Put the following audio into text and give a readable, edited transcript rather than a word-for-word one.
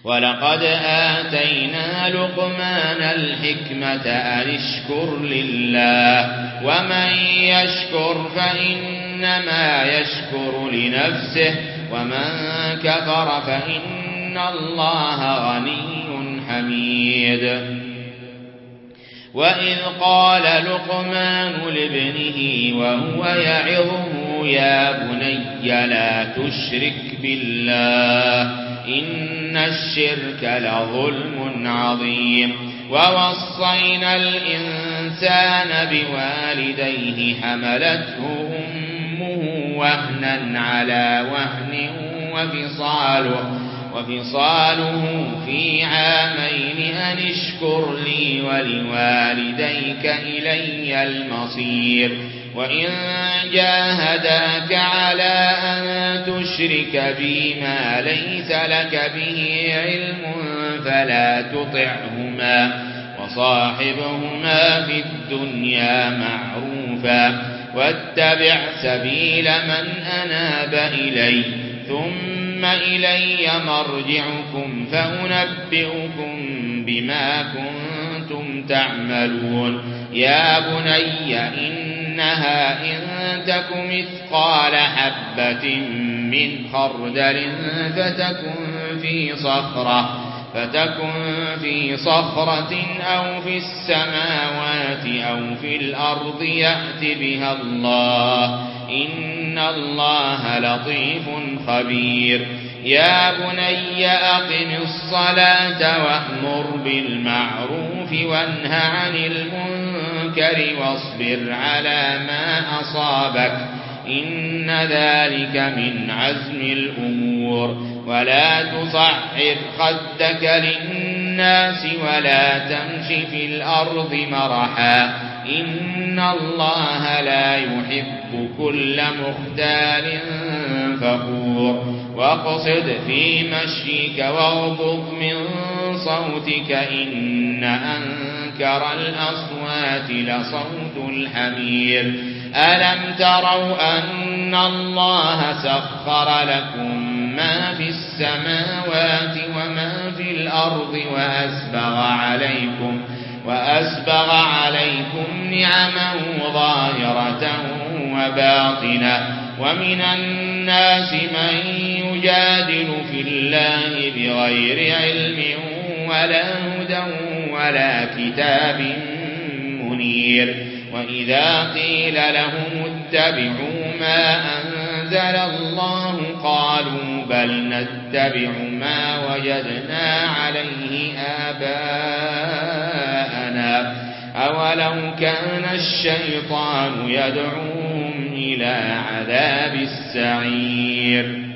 ولقد آتينا لقمان الحكمة أن اشكر لله ومن يشكر فإنما يشكر لنفسه ومن كفر فإن الله غني حميد. وإذ قال لقمان لابنه وهو يعظه يا بني لا تشرك بالله إن الشرك لظلم عظيم. ووصينا الإنسان بوالديه حملته أمه وهنا على وهن وفصاله في عامين أن اشكر لي ولوالديك إلي المصير. وإن جاهداك على أن تشرك بي ما ليس لك به علم فلا تطعهما وصاحبهما في الدنيا معروفا واتبع سبيل من أناب إلي ثم إلي مرجعكم فأنبئكم بما كنتم تعملون. يا بني إنها إن تك مثقال حبة من خردل فتكن في صخرة أو في السماوات أو في الأرض يأت بها الله إن الله لطيف خبير. يا بني أقم الصلاة وأمر بالمعروف وانه عن المنكر واصبر على ما أصابك إن ذلك من عزم الأمور. ولا تصعر خدك للناس ولا تمش في الأرض مرحا إن الله لا يحب كل مختال فخور. واقصد في مشيك واغضض من صوتك إن أنكر الأصوات لصوت الحمير. ألم تروا أن الله سخر لكم ما في السماوات وما في الأرض وأسبغ عليكم نعمه ظاهرة وباطنة ومن الناس من يجادل في الله بغير علم ولا هدى ولا كتاب منير. وإذا قيل لهم اتبعوا ما أنزل الله قالوا بل نتبع ما وجدنا عليه آباءنا أولو كان الشيطان يدعوهم إلى عذاب السعير.